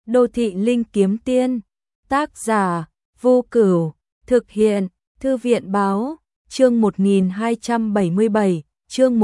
Đô thị linh kiếm tiên. Tác giả Vô Cửu. Thực hiện Thư viện báo. Chương 1277, chương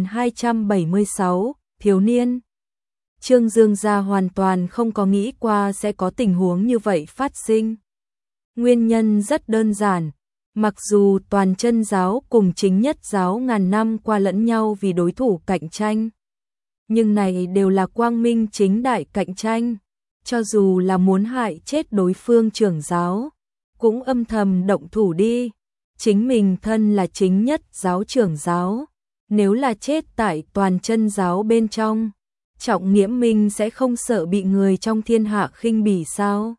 1276, thiếu niên. Trương Dương gia hoàn toàn không có nghĩ qua sẽ có tình huống như vậy phát sinh. Nguyên nhân rất đơn giản, mặc dù toàn chân giáo cùng chính nhất giáo ngàn năm qua lẫn nhau vì đối thủ cạnh tranh, nhưng này đều là quang minh chính đại cạnh tranh, cho dù là muốn hại chết đối phương trưởng giáo, cũng âm thầm động thủ đi. Chính mình thân là chính nhất giáo trưởng giáo, nếu là chết tại toàn chân giáo bên trong, Trọng Nghiễm Minh sẽ không sợ bị người trong thiên hạ khinh bỉ sao?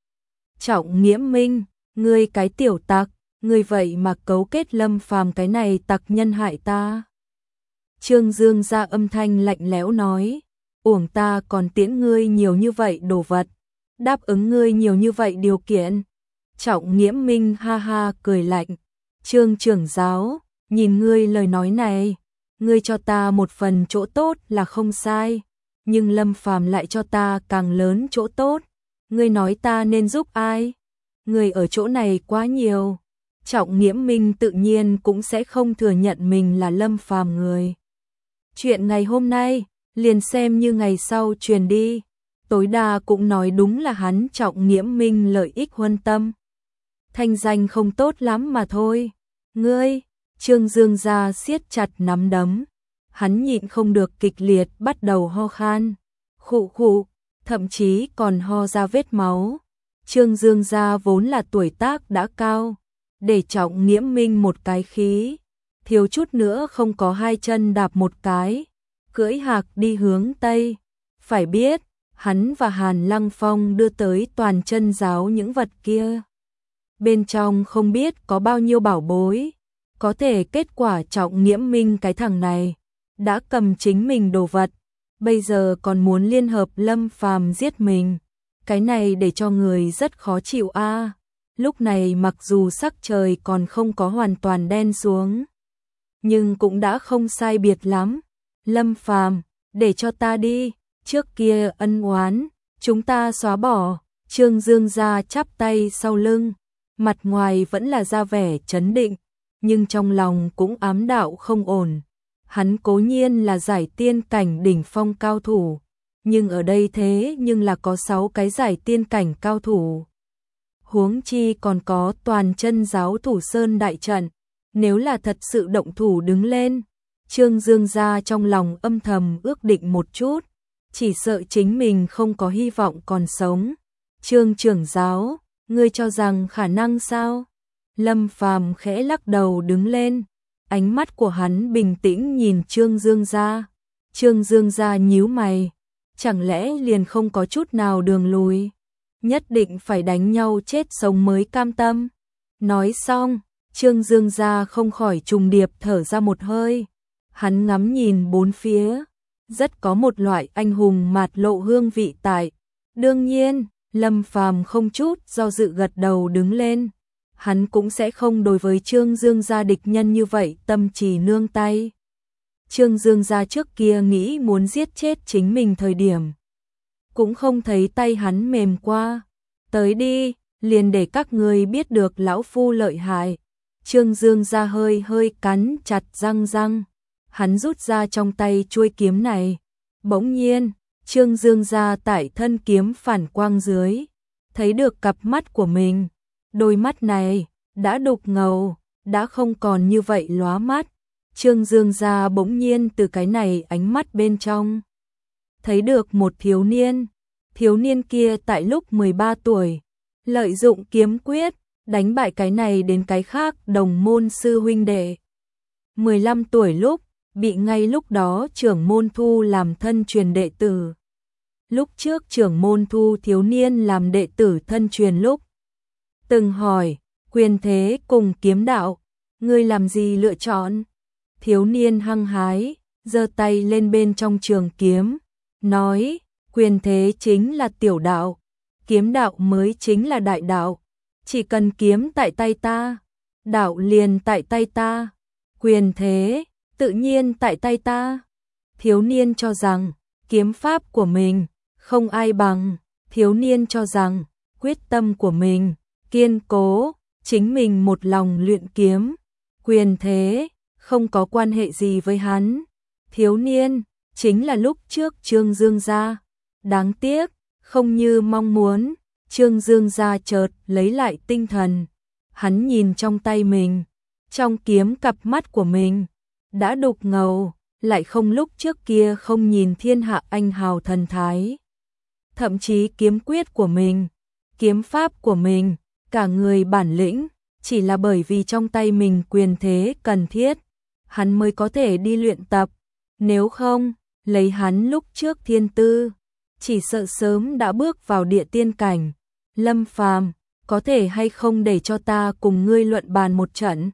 Trọng Nghiễm Minh, ngươi cái tiểu tặc, ngươi vậy mà cấu kết Lâm Phàm cái này tặc nhân hại ta. Trương Dương ra âm thanh lạnh lẽo nói, uổng ta còn tiễn ngươi nhiều như vậy đồ vật, đáp ứng ngươi nhiều như vậy điều kiện. Trọng Nghiễm Minh ha ha cười lạnh, Trương trưởng giáo, nhìn ngươi lời nói này, ngươi cho ta một phần chỗ tốt là không sai, nhưng Lâm Phàm lại cho ta càng lớn chỗ tốt, ngươi nói ta nên giúp ai? Ngươi ở chỗ này quá nhiều. Trọng Nghiễm Minh tự nhiên cũng sẽ không thừa nhận mình là Lâm Phàm người. Chuyện ngày hôm nay, liền xem như ngày sau truyền đi, tối đa cũng nói đúng là hắn Trọng Nghiễm Minh lợi ích huân tâm. Thanh danh không tốt lắm mà thôi. Ngươi, Trương Dương gia siết chặt nắm đấm, hắn nhịn không được kịch liệt bắt đầu ho khan, khụ khụ, thậm chí còn ho ra vết máu. Trương Dương gia vốn là tuổi tác đã cao, để Trọng Nghiễm Minh một cái khí, thiếu chút nữa không có hai chân đạp một cái, cưỡi hạc đi hướng Tây. Phải biết, hắn và Hàn Lăng Phong đưa tới toàn chân giáo những vật kia, bên trong không biết có bao nhiêu bảo bối, có thể kết quả Trọng Nghiễm Minh cái thằng này đã cầm chính mình đồ vật, bây giờ còn muốn liên hợp Lâm Phàm giết mình, cái này để cho người rất khó chịu a. Lúc này mặc dù sắc trời còn không có hoàn toàn đen xuống, nhưng cũng đã không sai biệt lắm. Lâm Phàm, để cho ta đi, trước kia ân oán chúng ta xóa bỏ. Trương Dương gia chắp tay sau lưng, mặt ngoài vẫn là ra vẻ trấn định, nhưng trong lòng cũng ám đạo không ổn. Hắn cố nhiên là giải tiên cảnh đỉnh phong cao thủ, nhưng ở đây thế nhưng là có 6 cái giải tiên cảnh cao thủ. Huống chi còn có toàn chân giáo Thủ Sơn đại trận, nếu là thật sự động thủ đứng lên, Trương Dương gia trong lòng âm thầm ước định một chút, chỉ sợ chính mình không có hy vọng còn sống. Trương trưởng giáo, ngươi cho rằng khả năng sao? Lâm Phàm khẽ lắc đầu đứng lên, ánh mắt của hắn bình tĩnh nhìn Trương Dương gia. Trương Dương gia nhíu mày, chẳng lẽ liền không có chút nào đường lùi? Nhất định phải đánh nhau chết sống mới cam tâm. Nói xong, Trương Dương gia không khỏi trùng điệp thở ra một hơi. Hắn ngắm nhìn bốn phía, rất có một loại anh hùng mạt lộ hương vị tại. Đương nhiên, Lâm Phàm không chút do dự gật đầu đứng lên. Hắn cũng sẽ không đối với Trương Dương gia địch nhân như vậy tâm trì nương tay. Trương Dương gia trước kia nghĩ muốn giết chết chính mình thời điểm, cũng không thấy tay hắn mềm qua. Tới đi, liền để các người biết được lão phu lợi hại. Trương Dương gia hơi hơi cắn chặt răng, hắn rút ra trong tay chuôi kiếm này. Bỗng nhiên, Trương Dương gia tại thân kiếm phản quang dưới, thấy được cặp mắt của mình. Đôi mắt này đã đục ngầu, đã không còn như vậy lóa mắt. Trương Dương gia bỗng nhiên từ cái này ánh mắt bên trong thấy được một thiếu niên. Thiếu niên kia tại lúc 13 tuổi, lợi dụng kiếm quyết, đánh bại cái này đến cái khác đồng môn sư huynh đệ. 15 tuổi lúc, bị ngay lúc đó trưởng môn thu làm thân truyền đệ tử. Lúc trước trưởng môn thu thiếu niên làm đệ tử thân truyền lúc, từng hỏi, quyền thế cùng kiếm đạo, ngươi làm gì lựa chọn? Thiếu niên hăng hái, giơ tay lên bên trong trường kiếm, nói, quyền thế chính là tiểu đạo, kiếm đạo mới chính là đại đạo. Chỉ cần kiếm tại tay ta, đạo liền tại tay ta, quyền thế tự nhiên tại tay ta. Thiếu niên cho rằng kiếm pháp của mình không ai bằng, Thiếu niên cho rằng quyết tâm của mình kiên cố, chính mình một lòng luyện kiếm, quyền thế không có quan hệ gì với hắn. Thiếu niên chính là lúc trước Trương Dương gia. Đáng tiếc, không như mong muốn, Trương Dương gia chợt lấy lại tinh thần. Hắn nhìn trong tay mình, trong kiếm cặp mắt của mình đã đục ngầu, lại không lúc trước kia không nhìn thiên hạ anh hào thần thái. Thậm chí kiếm quyết của mình, kiếm pháp của mình, cả người bản lĩnh, chỉ là bởi vì trong tay mình quyền thế cần thiết, hắn mới có thể đi luyện tập. Nếu không, lấy hắn lúc trước thiên tư, chỉ sợ sớm đã bước vào địa tiên cảnh. Lâm Phàm, có thể hay không để cho ta cùng ngươi luận bàn một trận?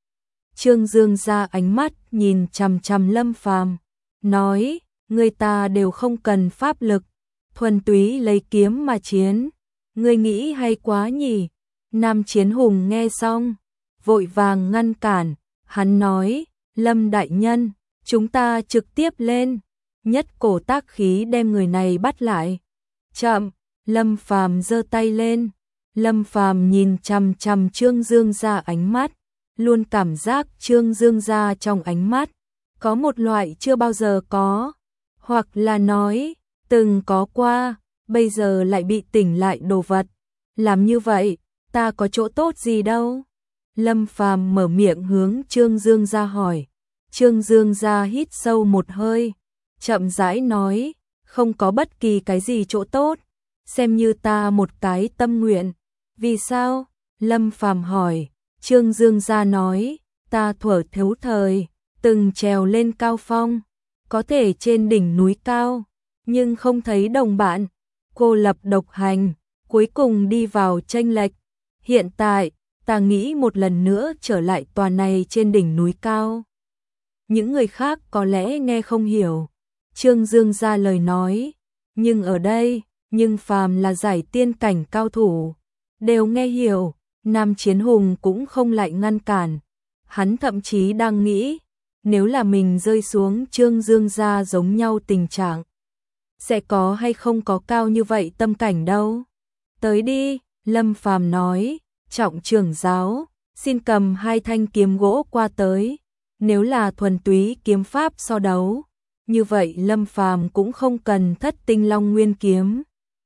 Trương Dương ra ánh mắt nhìn chằm chằm Lâm Phàm, nói, người ta đều không cần pháp lực, thuần túy lấy kiếm mà chiến, ngươi nghĩ hay quá nhỉ? Nam Chiến Hùng nghe xong, vội vàng ngăn cản, hắn nói, Lâm đại nhân, chúng ta trực tiếp lên, nhất cổ tác khí đem người này bắt lại. Chậm, Lâm Phàm giơ tay lên. Lâm Phàm nhìn chằm chằm Trương Dương ra ánh mắt, luôn cảm giác Trương Dương ra trong ánh mắt có một loại chưa bao giờ có, hoặc là nói từng có qua, bây giờ lại bị tỉnh lại đồ vật. Làm như vậy, ta có chỗ tốt gì đâu? Lâm Phàm mở miệng hướng Trương Dương ra hỏi. Trương Dương ra hít sâu một hơi, chậm rãi nói, không có bất kỳ cái gì chỗ tốt, xem như ta một cái tâm nguyện. Vì sao? Lâm Phàm hỏi. Trương Dương gia nói, ta thuở thiếu thời, từng trèo lên cao phong, có thể trên đỉnh núi cao, nhưng không thấy đồng bạn, cô lập độc hành, cuối cùng đi vào chênh lệch. Hiện tại, ta nghĩ một lần nữa trở lại tòa này trên đỉnh núi cao. Những người khác có lẽ nghe không hiểu Trương Dương gia lời nói, nhưng ở đây, nhưng phàm là giải tiên cảnh cao thủ, đều nghe hiểu. Nam Chiến Hùng cũng không lại ngăn cản, hắn thậm chí đang nghĩ, nếu là mình rơi xuống Trương Dương gia giống nhau tình trạng, sẽ có hay không có cao như vậy tâm cảnh đâu. Tới đi, Lâm Phàm nói, Trọng trưởng giáo, xin cầm 2 thanh kiếm gỗ qua tới. Nếu là thuần túy kiếm pháp so đấu, như vậy Lâm Phàm cũng không cần Thất Tinh Long Nguyên kiếm.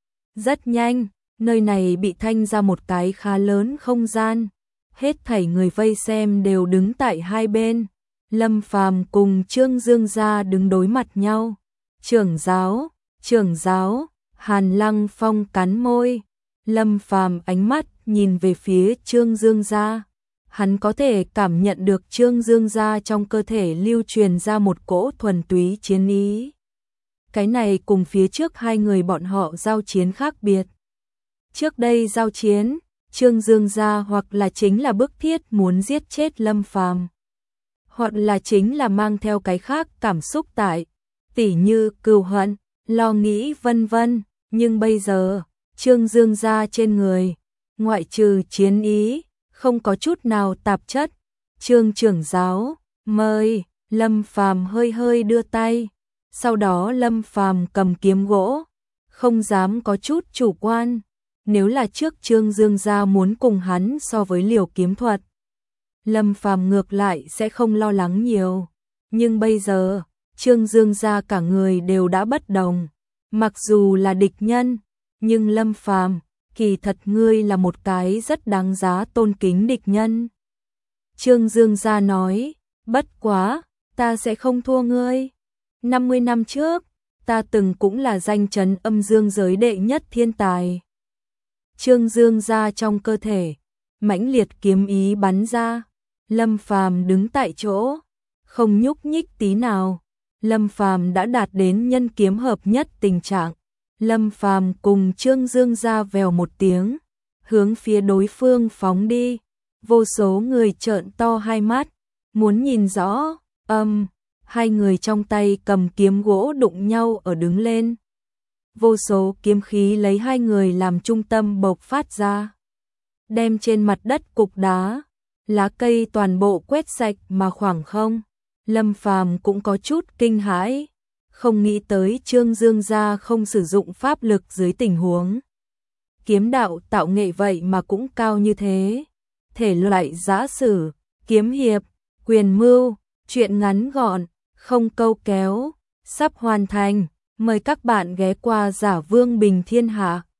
Rất nhanh, nơi này bị thanh ra một cái khá lớn không gian, hết thảy người vây xem đều đứng tại hai bên. Lâm Phàm cùng Trương Dương gia đứng đối mặt nhau. Trưởng giáo, Hàn Lăng Phong cắn môi. Lâm Phàm ánh mắt nhìn về phía Trương Dương gia. Hắn có thể cảm nhận được Trương Dương gia trong cơ thể lưu truyền ra một cỗ thuần túy chiến ý. Cái này cùng phía trước hai người bọn họ giao chiến khác biệt. Trước đây giao chiến, Trương Dương gia hoặc là chính là bức thiết muốn giết chết Lâm Phàm, hoặc là chính là mang theo cái khác cảm xúc tại, tỉ như cừu hận, lo nghĩ vân vân, nhưng bây giờ, Trương Dương gia trên người, ngoại trừ chiến ý, không có chút nào tạp chất. Trương trưởng giáo, mời. Lâm Phàm hơi hơi đưa tay, sau đó Lâm Phàm cầm kiếm gỗ, không dám có chút chủ quan. Nếu là trước Trương Dương gia muốn cùng hắn so với liều kiếm thuật, Lâm Phàm ngược lại sẽ không lo lắng nhiều. Nhưng bây giờ, Trương Dương gia cả người đều đã bất đồng. Mặc dù là địch nhân, nhưng Lâm Phàm, kỳ thật ngươi là một cái rất đáng giá tôn kính địch nhân. Trương Dương gia nói, bất quá, ta sẽ không thua ngươi. 50 năm trước, ta từng cũng là danh chấn âm dương giới đệ nhất thiên tài. Trương Dương gia trong cơ thể, mãnh liệt kiếm ý bắn ra. Lâm Phàm đứng tại chỗ, không nhúc nhích tí nào. Lâm Phàm đã đạt đến nhân kiếm hợp nhất tình trạng. Lâm Phàm cùng Trương Dương gia vèo một tiếng, hướng phía đối phương phóng đi. Vô số người trợn to hai mắt, muốn nhìn rõ. Hai người trong tay cầm kiếm gỗ đụng nhau ở đứng lên. Vô số kiếm khí lấy hai người làm trung tâm bộc phát ra, đem trên mặt đất cục đá, lá cây toàn bộ quét sạch mà khoảng không. Lâm Phàm cũng có chút kinh hãi, không nghĩ tới Trương Dương gia không sử dụng pháp lực dưới tình huống. Kiếm đạo tạo nghệ vậy mà cũng cao như thế. Thể loại giã sử, kiếm hiệp, quyền mưu, truyện ngắn gọn, không câu kéo, sắp hoàn thành. Mời các bạn ghé qua Giả Vương Bình Thiên Hạ.